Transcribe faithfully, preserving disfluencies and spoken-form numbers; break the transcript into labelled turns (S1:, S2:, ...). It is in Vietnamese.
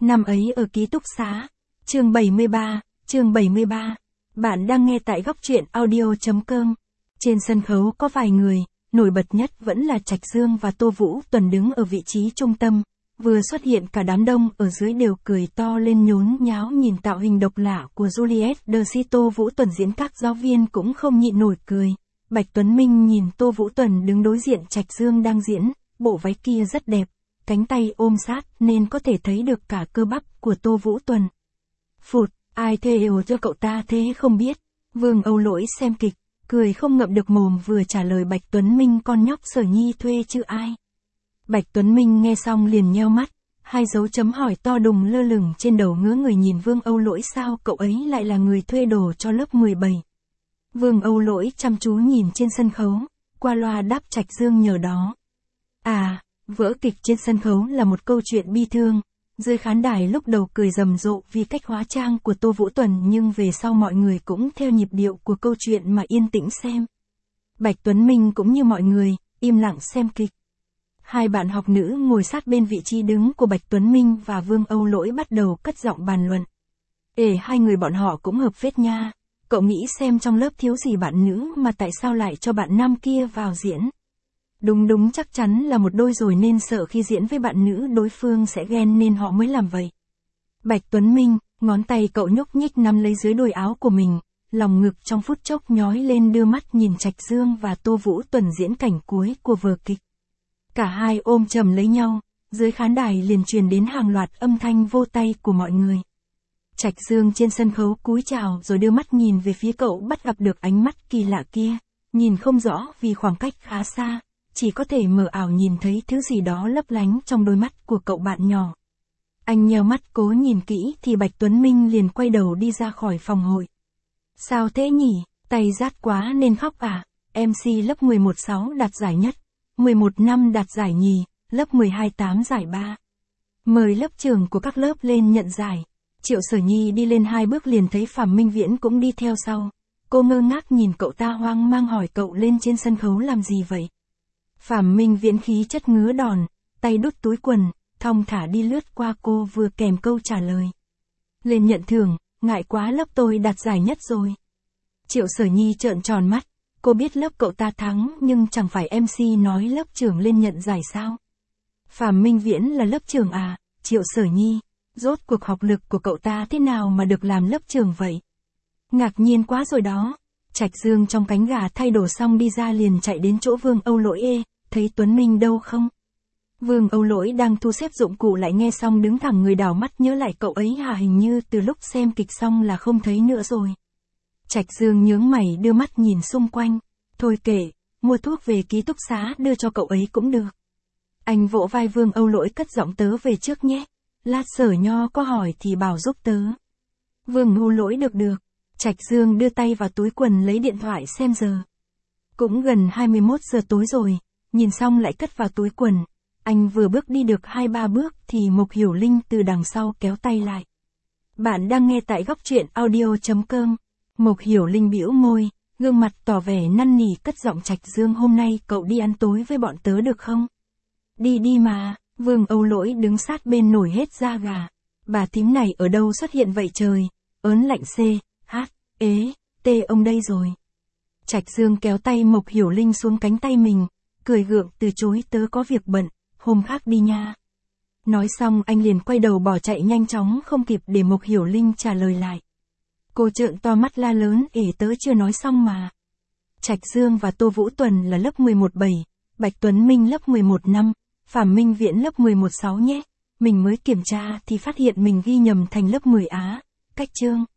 S1: Năm ấy ở ký túc xá. Chương bảy mươi ba, chương bảy mươi ba. Bạn đang nghe tại góc truyện audio chấm com. Trên sân khấu có vài người, nổi bật nhất vẫn là Trạch Dương và Tô Vũ Tuần đứng ở vị trí trung tâm. Vừa xuất hiện cả đám đông ở dưới đều cười to lên nhốn nháo nhìn tạo hình độc lạ của Juliet Darcy. Tô Vũ Tuần diễn các giáo viên cũng không nhịn nổi cười. Bạch Tuấn Minh nhìn Tô Vũ Tuần đứng đối diện Trạch Dương đang diễn, bộ váy kia rất đẹp, cánh tay ôm sát nên có thể thấy được cả cơ bắp của Tô Vũ Tuần. Phụt, ai thuê ều cho cậu ta thế không biết. Vương Âu Lỗi xem kịch, cười không ngậm được mồm vừa trả lời Bạch Tuấn Minh con nhóc Sở Nhi thuê chứ ai. Bạch Tuấn Minh nghe xong liền nheo mắt, hai dấu chấm hỏi to đùng lơ lửng trên đầu ngứa người nhìn Vương Âu Lỗi sao cậu ấy lại là người thuê đồ cho lớp mười bảy. Vương Âu Lỗi chăm chú nhìn trên sân khấu, qua loa đáp Trạch Dương nhờ đó. À, vở kịch trên sân khấu là một câu chuyện bi thương. Dưới khán đài lúc đầu cười rầm rộ vì cách hóa trang của Tô Vũ Tuần nhưng về sau mọi người cũng theo nhịp điệu của câu chuyện mà yên tĩnh xem. Bạch Tuấn Minh cũng như mọi người, im lặng xem kịch. Hai bạn học nữ ngồi sát bên vị trí đứng của Bạch Tuấn Minh và Vương Âu Lỗi bắt đầu cất giọng bàn luận. Ê, hai người bọn họ cũng hợp phết nha. Cậu nghĩ xem trong lớp thiếu gì bạn nữ mà tại sao lại cho bạn nam kia vào diễn? Đúng đúng chắc chắn là một đôi rồi nên sợ khi diễn với bạn nữ đối phương sẽ ghen nên họ mới làm vậy. Bạch Tuấn Minh, ngón tay cậu nhúc nhích nắm lấy dưới đùi áo của mình, lòng ngực trong phút chốc nhói lên đưa mắt nhìn Trạch Dương và Tô Vũ Tuần diễn cảnh cuối của vở kịch. Cả hai ôm chầm lấy nhau, dưới khán đài liền truyền đến hàng loạt âm thanh vô tay của mọi người. Trạch Dương trên sân khấu cúi chào rồi đưa mắt nhìn về phía cậu bắt gặp được ánh mắt kỳ lạ kia, nhìn không rõ vì khoảng cách khá xa, chỉ có thể mờ ảo nhìn thấy thứ gì đó lấp lánh trong đôi mắt của cậu bạn nhỏ. Anh nheo mắt cố nhìn kỹ thì Bạch Tuấn Minh liền quay đầu đi ra khỏi phòng hội. Sao thế nhỉ, tay rát quá nên khóc à? em xê lớp mười một sáu đạt giải nhất, mười một năm đạt giải nhì, lớp mười hai tám giải ba. Mời lớp trưởng của các lớp lên nhận giải. Triệu Sở Nhi đi lên hai bước liền thấy Phạm Minh Viễn cũng đi theo sau. Cô ngơ ngác nhìn cậu ta hoang mang hỏi cậu lên trên sân khấu làm gì vậy? Phạm Minh Viễn khí chất ngứa đòn, tay đút túi quần, thong thả đi lướt qua cô vừa kèm câu trả lời. Lên nhận thưởng, ngại quá lớp tôi đạt giải nhất rồi. Triệu Sở Nhi trợn tròn mắt, cô biết lớp cậu ta thắng nhưng chẳng phải em xê nói lớp trưởng lên nhận giải sao? Phạm Minh Viễn là lớp trưởng à, Triệu Sở Nhi, rốt cuộc học lực của cậu ta thế nào mà được làm lớp trưởng vậy? Ngạc nhiên quá rồi đó. Trạch Dương trong cánh gà thay đồ xong đi ra liền chạy đến chỗ Vương Âu Lỗi. Ê, thấy Tuấn Minh đâu không? Vương Âu Lỗi đang thu xếp dụng cụ lại nghe xong đứng thẳng người đảo mắt nhớ lại cậu ấy hả, hình như từ lúc xem kịch xong là không thấy nữa rồi. Trạch Dương nhướng mày đưa mắt nhìn xung quanh. Thôi kệ, mua thuốc về ký túc xá đưa cho cậu ấy cũng được. Anh vỗ vai Vương Âu Lỗi cất giọng tớ về trước nhé. Lát Sở Nho có hỏi thì bảo giúp tớ. Vương Âu Lỗi được được. Trạch Dương đưa tay vào túi quần lấy điện thoại xem giờ. Cũng gần hai mươi mốt giờ tối rồi, nhìn xong lại cất vào túi quần. Anh vừa bước đi được hai ba bước thì Mộc Hiểu Linh từ đằng sau kéo tay lại. Bạn đang nghe tại góc truyện audio chấm com. Mộc Hiểu Linh bĩu môi, gương mặt tỏ vẻ năn nỉ cất giọng Trạch Dương hôm nay cậu đi ăn tối với bọn tớ được không? Đi đi mà, Vương Âu Lỗi đứng sát bên nổi hết da gà. Bà thím này ở đâu xuất hiện vậy trời? Ớn lạnh C, H, ế, T ông đây rồi. Trạch Dương kéo tay Mộc Hiểu Linh xuống cánh tay mình, cười gượng từ chối tớ có việc bận, hôm khác đi nha. Nói xong anh liền quay đầu bỏ chạy nhanh chóng không kịp để Mộc Hiểu Linh trả lời lại. Cô trợn to mắt la lớn, ể tớ chưa nói xong mà. Trạch Dương và Tô Vũ Tuần là lớp mười một bảy, Bạch Tuấn Minh lớp mười một năm, Phạm Minh Viễn lớp mười một sáu nhé. Mình mới kiểm tra thì phát hiện mình ghi nhầm thành lớp mười Á, cách chương.